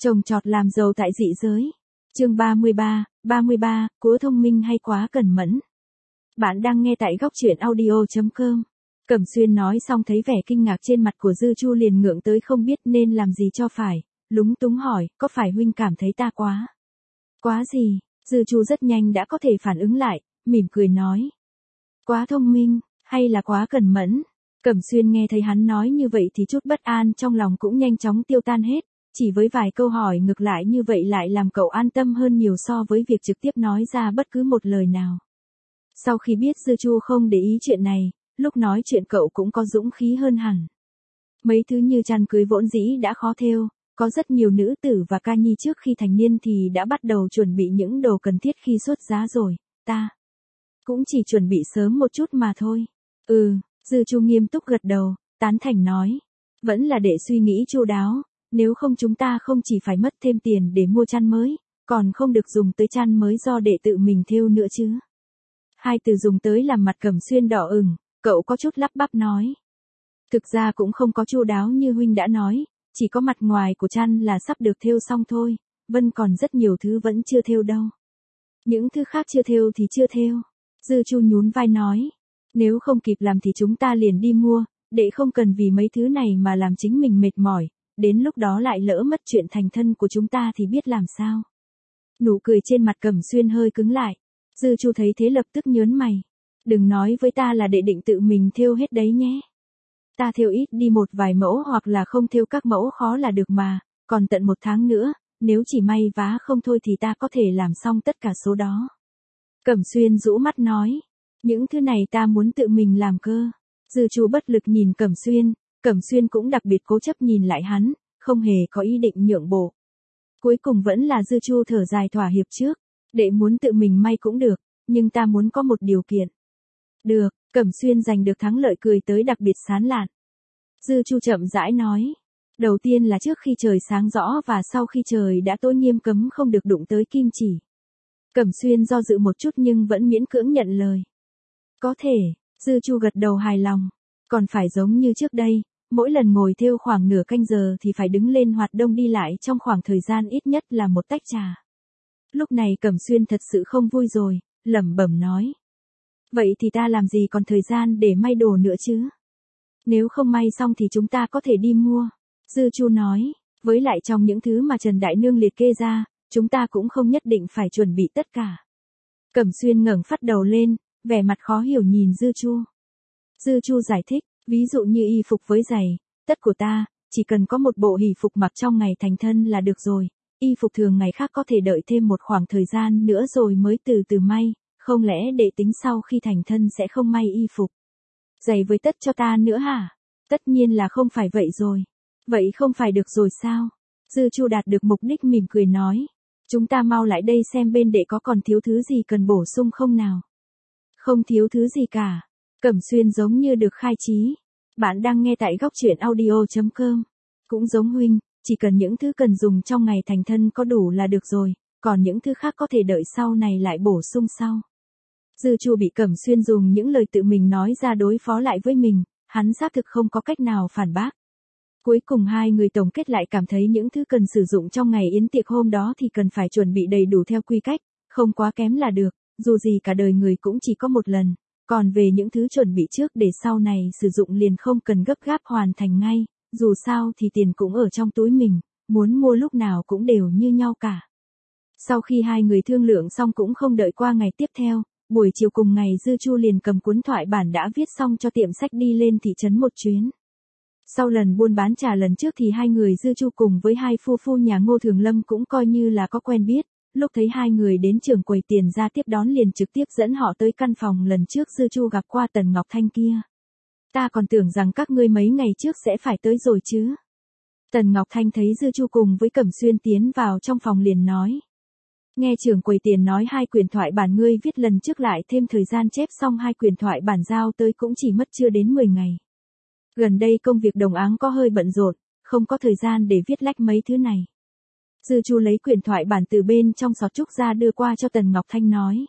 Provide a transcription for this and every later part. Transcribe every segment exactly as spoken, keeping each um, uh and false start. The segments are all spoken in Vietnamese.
Trồng trọt làm giàu tại dị giới. Chương ba mươi ba, ba mươi ba, quá thông minh hay quá cẩn mẫn. Bạn đang nghe tại góc truyện audio chấm com. Cẩm Xuyên nói xong thấy vẻ kinh ngạc trên mặt của Dư Chu liền ngượng tới không biết nên làm gì cho phải, lúng túng hỏi, có phải huynh cảm thấy ta quá? Quá gì? Dư Chu rất nhanh đã có thể phản ứng lại, mỉm cười nói. Quá thông minh, hay là quá cẩn mẫn? Cẩm Xuyên nghe thấy hắn nói như vậy thì chút bất an trong lòng cũng nhanh chóng tiêu tan hết, chỉ với vài câu hỏi ngược lại như vậy lại làm cậu an tâm hơn nhiều so với việc trực tiếp nói ra bất cứ một lời nào. Sau khi biết Dư Chu không để ý chuyện này, lúc nói chuyện cậu cũng có dũng khí hơn hẳn. Mấy thứ như chăn cưới vốn dĩ đã khó thêu, có rất nhiều nữ tử và ca nhi trước khi thành niên thì đã bắt đầu chuẩn bị những đồ cần thiết khi xuất giá rồi, ta cũng chỉ chuẩn bị sớm một chút mà thôi. Ừ, Dư Chu nghiêm túc gật đầu, tán thành nói. Vẫn là để suy nghĩ chu đáo, nếu không chúng ta không chỉ phải mất thêm tiền để mua chăn mới, còn không được dùng tới chăn mới do đệ tự mình thêu nữa chứ. Hai từ dùng tới làm mặt Cẩm Xuyên đỏ ửng, cậu có chút lắp bắp nói. Thực ra cũng không có chu đáo như huynh đã nói, chỉ có mặt ngoài của chăn là sắp được thêu xong thôi, vân còn rất nhiều thứ vẫn chưa thêu đâu. Những thứ khác chưa thêu thì chưa thêu. Dư Chu nhún vai nói. Nếu không kịp làm thì chúng ta liền đi mua, để không cần vì mấy thứ này mà làm chính mình mệt mỏi, đến lúc đó lại lỡ mất chuyện thành thân của chúng ta thì biết làm sao. Nụ cười trên mặt Cẩm Xuyên hơi cứng lại. Dư Chu thấy thế lập tức nhớn mày. Đừng nói với ta là đệ định tự mình thêu hết đấy nhé. Ta thêu ít đi một vài mẫu hoặc là không thêu các mẫu khó là được mà, còn tận một tháng nữa, nếu chỉ may vá không thôi thì ta có thể làm xong tất cả số đó. Cẩm Xuyên rũ mắt nói. Những thứ này ta muốn tự mình làm cơ. Dư Chu bất lực nhìn Cẩm Xuyên, Cẩm Xuyên cũng đặc biệt cố chấp nhìn lại hắn, không hề có ý định nhượng bộ. Cuối cùng vẫn là Dư Chu thở dài thỏa hiệp trước, đệ muốn tự mình may cũng được, nhưng ta muốn có một điều kiện. Được, Cẩm Xuyên giành được thắng lợi cười tới đặc biệt sán lạn. Dư Chu chậm rãi nói, đầu tiên là trước khi trời sáng rõ và sau khi trời đã tối nghiêm cấm không được đụng tới kim chỉ. Cẩm Xuyên do dự một chút nhưng vẫn miễn cưỡng nhận lời. Có thể, Dư Chu gật đầu hài lòng, còn phải giống như trước đây, mỗi lần ngồi thêu khoảng nửa canh giờ thì phải đứng lên hoạt động đi lại trong khoảng thời gian ít nhất là một tách trà. Lúc này Cẩm Xuyên thật sự không vui rồi, lẩm bẩm nói. Vậy thì ta làm gì còn thời gian để may đồ nữa chứ? Nếu không may xong thì chúng ta có thể đi mua. Dư Chu nói, với lại trong những thứ mà Trần Đại Nương liệt kê ra, chúng ta cũng không nhất định phải chuẩn bị tất cả. Cẩm Xuyên ngẩng phát đầu lên, vẻ mặt khó hiểu nhìn Dư Chu. Dư Chu giải thích, ví dụ như y phục với giày, tất của ta, chỉ cần có một bộ hỷ phục mặc trong ngày thành thân là được rồi, y phục thường ngày khác có thể đợi thêm một khoảng thời gian nữa rồi mới từ từ may, không lẽ để tính sau khi thành thân sẽ không may y phục. Giày với tất cho ta nữa hả? Tất nhiên là không phải vậy rồi. Vậy không phải được rồi sao? Dư Chu đạt được mục đích mỉm cười nói. Chúng ta mau lại đây xem bên đệ có còn thiếu thứ gì cần bổ sung không nào. Không thiếu thứ gì cả. Cẩm Xuyên giống như được khai trí. Bạn đang nghe tại góc truyện audio chấm com. Cũng giống huynh, chỉ cần những thứ cần dùng trong ngày thành thân có đủ là được rồi, còn những thứ khác có thể đợi sau này lại bổ sung sau. Dư Chu bị Cẩm Xuyên dùng những lời tự mình nói ra đối phó lại với mình, hắn xác thực không có cách nào phản bác. Cuối cùng hai người tổng kết lại cảm thấy những thứ cần sử dụng trong ngày yến tiệc hôm đó thì cần phải chuẩn bị đầy đủ theo quy cách, không quá kém là được, dù gì cả đời người cũng chỉ có một lần, còn về những thứ chuẩn bị trước để sau này sử dụng liền không cần gấp gáp hoàn thành ngay, dù sao thì tiền cũng ở trong túi mình, muốn mua lúc nào cũng đều như nhau cả. Sau khi hai người thương lượng xong cũng không đợi qua ngày tiếp theo, buổi chiều cùng ngày Dư Chu liền cầm cuốn thoại bản đã viết xong cho tiệm sách đi lên thị trấn một chuyến. Sau lần buôn bán trà lần trước thì hai người Dư Chu cùng với hai phu phu nhà Ngô Thường Lâm cũng coi như là có quen biết, lúc thấy hai người đến trường quầy tiền ra tiếp đón liền trực tiếp dẫn họ tới căn phòng lần trước Dư Chu gặp qua Tần Ngọc Thanh kia. Ta còn tưởng rằng các ngươi mấy ngày trước sẽ phải tới rồi chứ. Tần Ngọc Thanh thấy Dư Chu cùng với Cẩm Xuyên tiến vào trong phòng liền nói. Nghe trưởng quầy tiền nói hai quyển thoại bản ngươi viết lần trước lại thêm thời gian chép xong hai quyển thoại bản giao tới cũng chỉ mất chưa đến mười ngày. Gần đây công việc đồng áng có hơi bận rộn, không có thời gian để viết lách mấy thứ này. Dư Chu lấy quyển thoại bản từ bên trong xọt trúc ra đưa qua cho Tần Ngọc Thanh nói.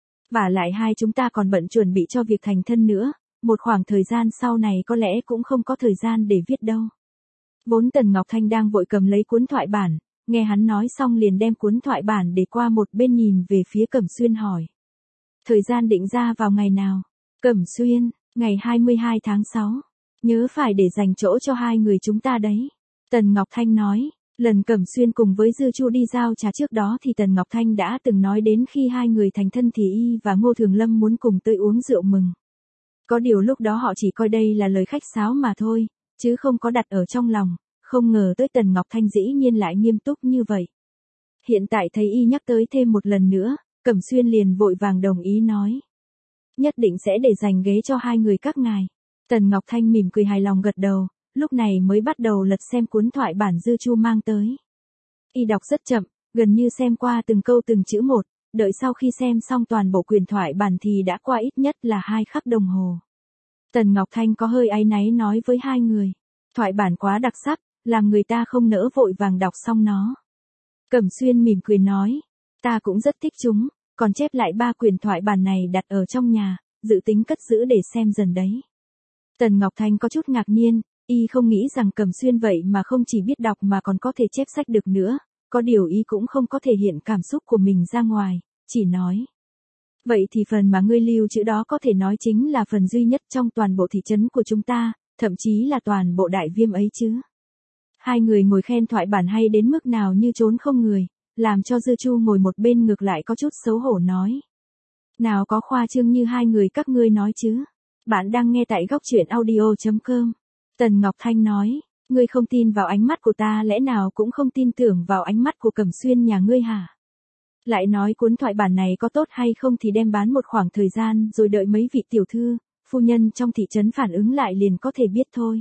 Vả lại hai chúng ta còn bận chuẩn bị cho việc thành thân nữa, một khoảng thời gian sau này có lẽ cũng không có thời gian để viết đâu. Vốn Tần Ngọc Thanh đang vội cầm lấy cuốn thoại bản, Nghe hắn nói xong liền đem cuốn thoại bản để qua một bên nhìn về phía Cẩm Xuyên hỏi. Thời gian định ra vào ngày nào? Cẩm Xuyên, ngày hai mươi hai tháng sáu. Nhớ phải để dành chỗ cho hai người chúng ta đấy. Tần Ngọc Thanh nói, lần Cẩm Xuyên cùng với Dư Chu đi giao trà trước đó thì Tần Ngọc Thanh đã từng nói đến khi hai người thành thân thì y và Ngô Thường Lâm muốn cùng tới uống rượu mừng. Có điều lúc đó họ chỉ coi đây là lời khách sáo mà thôi, chứ không có đặt ở trong lòng, không ngờ tới Tần Ngọc Thanh dĩ nhiên lại nghiêm túc như vậy. Hiện tại thấy y nhắc tới thêm một lần nữa, Cẩm Xuyên liền vội vàng đồng ý nói. Nhất định sẽ để dành ghế cho hai người các ngài. Tần Ngọc Thanh mỉm cười hài lòng gật đầu, lúc này mới bắt đầu lật xem cuốn thoại bản Dư Chu mang tới. Y đọc rất chậm, gần như xem qua từng câu từng chữ một, đợi sau khi xem xong toàn bộ quyển thoại bản thì đã qua ít nhất là hai khắc đồng hồ. Tần Ngọc Thanh có hơi áy náy nói với hai người, thoại bản quá đặc sắc, làm người ta không nỡ vội vàng đọc xong nó. Cẩm Xuyên mỉm cười nói, ta cũng rất thích chúng, còn chép lại ba quyển thoại bản này đặt ở trong nhà, dự tính cất giữ để xem dần đấy. Tần Ngọc Thanh có chút ngạc nhiên, y không nghĩ rằng Cẩm Xuyên vậy mà không chỉ biết đọc mà còn có thể chép sách được nữa, có điều y cũng không có thể hiện cảm xúc của mình ra ngoài, chỉ nói. Vậy thì phần mà ngươi lưu chữ đó có thể nói chính là phần duy nhất trong toàn bộ thị trấn của chúng ta, thậm chí là toàn bộ Đại Viêm ấy chứ. Hai người ngồi khen thoại bản hay đến mức nào như trốn không người, làm cho Dư Chu ngồi một bên ngược lại có chút xấu hổ nói. Nào có khoa trương như hai người các ngươi nói chứ. Bạn đang nghe tại góc truyện audio chấm com. Tần Ngọc Thanh nói, ngươi không tin vào ánh mắt của ta lẽ nào cũng không tin tưởng vào ánh mắt của Cẩm Xuyên nhà ngươi hả? Lại nói cuốn thoại bản này có tốt hay không thì đem bán một khoảng thời gian rồi đợi mấy vị tiểu thư, phu nhân trong thị trấn phản ứng lại liền có thể biết thôi.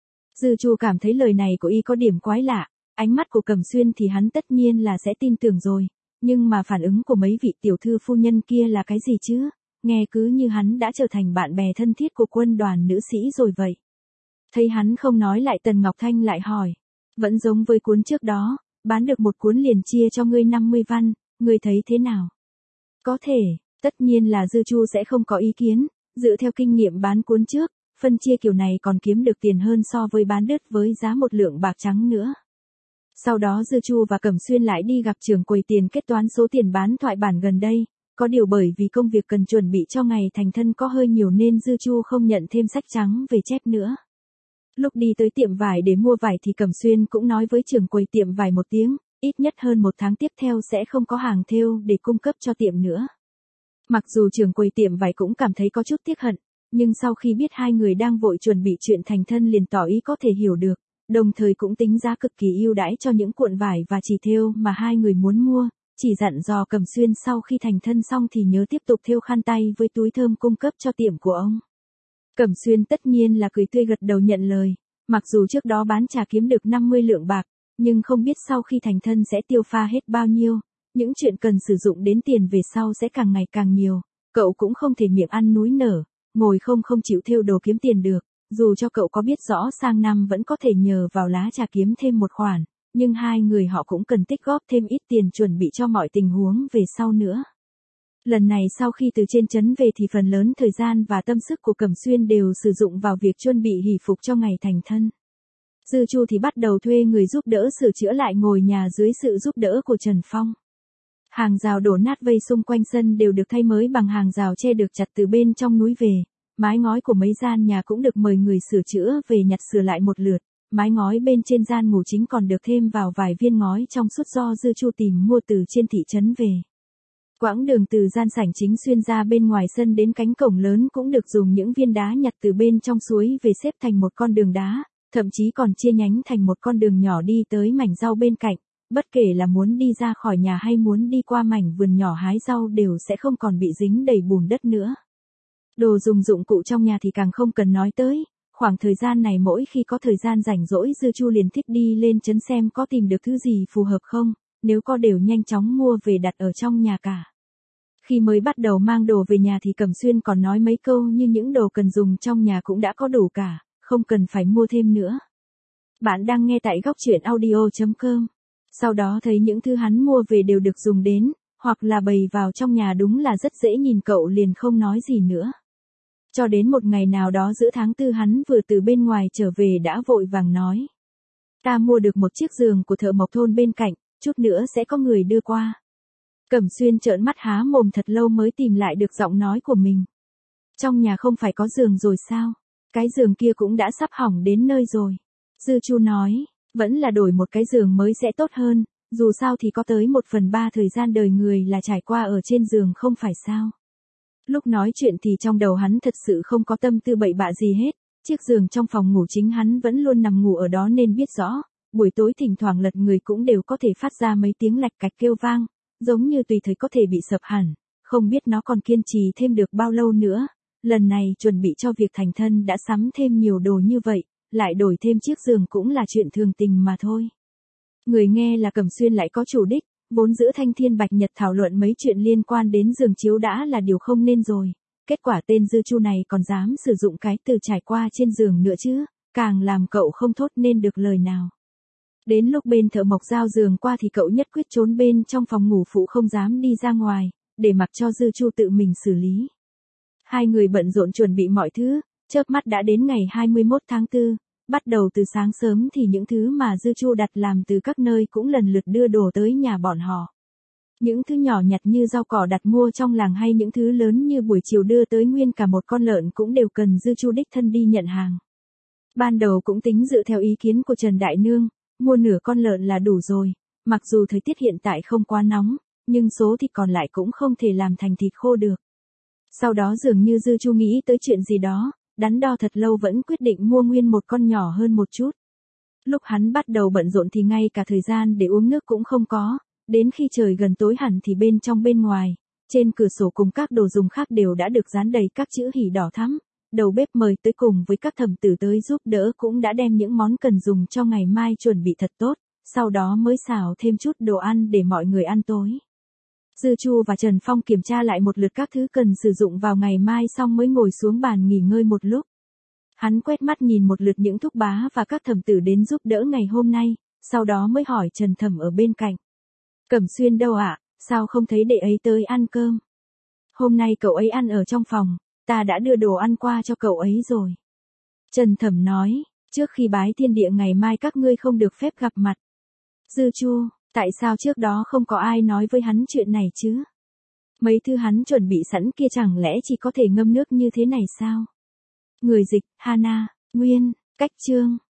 Dư Chu cảm thấy lời này của y có điểm quái lạ, ánh mắt của Cẩm Xuyên thì hắn tất nhiên là sẽ tin tưởng rồi, nhưng mà phản ứng của mấy vị tiểu thư phu nhân kia là cái gì chứ? Nghe cứ như hắn đã trở thành bạn bè thân thiết của quân đoàn nữ sĩ rồi vậy. Thấy hắn không nói lại Tần Ngọc Thanh lại hỏi, vẫn giống với cuốn trước đó, bán được một cuốn liền chia cho ngươi năm mươi văn, ngươi thấy thế nào? Có thể, tất nhiên là Dư Chu sẽ không có ý kiến, dựa theo kinh nghiệm bán cuốn trước, phân chia kiểu này còn kiếm được tiền hơn so với bán đứt với giá một lượng bạc trắng nữa. Sau đó Dư Chu và Cẩm Xuyên lại đi gặp trưởng quầy tiền kết toán số tiền bán thoại bản gần đây, có điều bởi vì công việc cần chuẩn bị cho ngày thành thân có hơi nhiều nên Dư Chu không nhận thêm sách trắng về chép nữa. Lúc đi tới tiệm vải để mua vải thì Cẩm Xuyên cũng nói với trưởng quầy tiệm vải một tiếng, ít nhất hơn một tháng tiếp theo sẽ không có hàng thêu để cung cấp cho tiệm nữa. Mặc dù trưởng quầy tiệm vải cũng cảm thấy có chút tiếc hận, nhưng sau khi biết hai người đang vội chuẩn bị chuyện thành thân liền tỏ ý có thể hiểu được, đồng thời cũng tính giá cực kỳ ưu đãi cho những cuộn vải và chỉ thêu mà hai người muốn mua, chỉ dặn dò Cẩm Xuyên sau khi thành thân xong thì nhớ tiếp tục thêu khăn tay với túi thơm cung cấp cho tiệm của ông. Cẩm Xuyên tất nhiên là cười tươi gật đầu nhận lời, mặc dù trước đó bán trà kiếm được năm mươi lượng bạc, nhưng không biết sau khi thành thân sẽ tiêu pha hết bao nhiêu, những chuyện cần sử dụng đến tiền về sau sẽ càng ngày càng nhiều, cậu cũng không thể miệng ăn núi nở, ngồi không không chịu thêu đồ kiếm tiền được, dù cho cậu có biết rõ sang năm vẫn có thể nhờ vào lá trà kiếm thêm một khoản, nhưng hai người họ cũng cần tích góp thêm ít tiền chuẩn bị cho mọi tình huống về sau nữa. Lần này sau khi từ trên trấn về thì phần lớn thời gian và tâm sức của Cẩm Xuyên đều sử dụng vào việc chuẩn bị hỷ phục cho ngày thành thân. Dư Chu thì bắt đầu thuê người giúp đỡ sửa chữa lại ngôi nhà dưới sự giúp đỡ của Trần Phong. Hàng rào đổ nát vây xung quanh sân đều được thay mới bằng hàng rào tre được chặt từ bên trong núi về, mái ngói của mấy gian nhà cũng được mời người sửa chữa về nhặt sửa lại một lượt, mái ngói bên trên gian ngủ chính còn được thêm vào vài viên ngói trong suốt do Dư Chu tìm mua từ trên thị trấn về. Quãng đường từ gian sảnh chính xuyên ra bên ngoài sân đến cánh cổng lớn cũng được dùng những viên đá nhặt từ bên trong suối về xếp thành một con đường đá, thậm chí còn chia nhánh thành một con đường nhỏ đi tới mảnh rau bên cạnh, bất kể là muốn đi ra khỏi nhà hay muốn đi qua mảnh vườn nhỏ hái rau đều sẽ không còn bị dính đầy bùn đất nữa. Đồ dùng dụng cụ trong nhà thì càng không cần nói tới, khoảng thời gian này mỗi khi có thời gian rảnh rỗi Dư Chu liền thích đi lên trấn xem có tìm được thứ gì phù hợp không, nếu có đều nhanh chóng mua về đặt ở trong nhà cả. Khi mới bắt đầu mang đồ về nhà thì Cẩm Xuyên còn nói mấy câu như những đồ cần dùng trong nhà cũng đã có đủ cả, không cần phải mua thêm nữa. Bạn đang nghe tại góc truyện audio chấm com. Sau đó thấy những thứ hắn mua về đều được dùng đến, hoặc là bày vào trong nhà đúng là rất dễ nhìn cậu liền không nói gì nữa. Cho đến một ngày nào đó giữa tháng tư hắn vừa từ bên ngoài trở về đã vội vàng nói. Ta mua được một chiếc giường của thợ mộc thôn bên cạnh, chút nữa sẽ có người đưa qua. Cẩm Xuyên trợn mắt há mồm thật lâu mới tìm lại được giọng nói của mình. Trong nhà không phải có giường rồi sao? Cái giường kia cũng đã sắp hỏng đến nơi rồi. Dư Chu nói, vẫn là đổi một cái giường mới sẽ tốt hơn, dù sao thì có tới một phần ba thời gian đời người là trải qua ở trên giường không phải sao. Lúc nói chuyện thì trong đầu hắn thật sự không có tâm tư bậy bạ gì hết, chiếc giường trong phòng ngủ chính hắn vẫn luôn nằm ngủ ở đó nên biết rõ, buổi tối thỉnh thoảng lật người cũng đều có thể phát ra mấy tiếng lạch cạch kêu vang, giống như tùy thời có thể bị sập hẳn, không biết nó còn kiên trì thêm được bao lâu nữa. Lần này chuẩn bị cho việc thành thân đã sắm thêm nhiều đồ như vậy, lại đổi thêm chiếc giường cũng là chuyện thường tình mà thôi. Người nghe là Cẩm Xuyên lại có chủ đích, vốn giữa Thanh Thiên Bạch Nhật thảo luận mấy chuyện liên quan đến giường chiếu đã là điều không nên rồi. Kết quả tên Dư Chu này còn dám sử dụng cái từ trải qua trên giường nữa chứ, càng làm cậu không thốt nên được lời nào. Đến lúc bên thợ mộc giao giường qua thì cậu nhất quyết trốn bên trong phòng ngủ phụ không dám đi ra ngoài, để mặc cho Dư Chu tự mình xử lý. Hai người bận rộn chuẩn bị mọi thứ, chớp mắt đã đến ngày hai mươi mốt tháng tư, bắt đầu từ sáng sớm thì những thứ mà Dư Chu đặt làm từ các nơi cũng lần lượt đưa đồ tới nhà bọn họ. Những thứ nhỏ nhặt như rau cỏ đặt mua trong làng hay những thứ lớn như buổi chiều đưa tới nguyên cả một con lợn cũng đều cần Dư Chu đích thân đi nhận hàng. Ban đầu cũng tính dựa theo ý kiến của Trần Đại Nương, mua nửa con lợn là đủ rồi, mặc dù thời tiết hiện tại không quá nóng, nhưng số thịt còn lại cũng không thể làm thành thịt khô được. Sau đó dường như Dư Chu nghĩ tới chuyện gì đó, đắn đo thật lâu vẫn quyết định mua nguyên một con nhỏ hơn một chút. Lúc hắn bắt đầu bận rộn thì ngay cả thời gian để uống nước cũng không có, đến khi trời gần tối hẳn thì bên trong bên ngoài, trên cửa sổ cùng các đồ dùng khác đều đã được dán đầy các chữ hỉ đỏ thắm. Đầu bếp mời tới cùng với các thẩm tử tới giúp đỡ cũng đã đem những món cần dùng cho ngày mai chuẩn bị thật tốt, sau đó mới xào thêm chút đồ ăn để mọi người ăn tối. Dư Chu và Trần Phong kiểm tra lại một lượt các thứ cần sử dụng vào ngày mai xong mới ngồi xuống bàn nghỉ ngơi một lúc. Hắn quét mắt nhìn một lượt những thúc bá và các thẩm tử đến giúp đỡ ngày hôm nay, sau đó mới hỏi Trần Thẩm ở bên cạnh. Cẩm Xuyên đâu ạ, à? Sao không thấy đệ ấy tới ăn cơm? Hôm nay cậu ấy ăn ở trong phòng, ta đã đưa đồ ăn qua cho cậu ấy rồi. Trần Thẩm nói, trước khi bái thiên địa ngày mai các ngươi không được phép gặp mặt. Dư Chu, tại sao trước đó không có ai nói với hắn chuyện này chứ? Mấy thứ hắn chuẩn bị sẵn kia chẳng lẽ chỉ có thể ngâm nước như thế này sao? Người dịch, Hana, Nguyên, Cách Chương.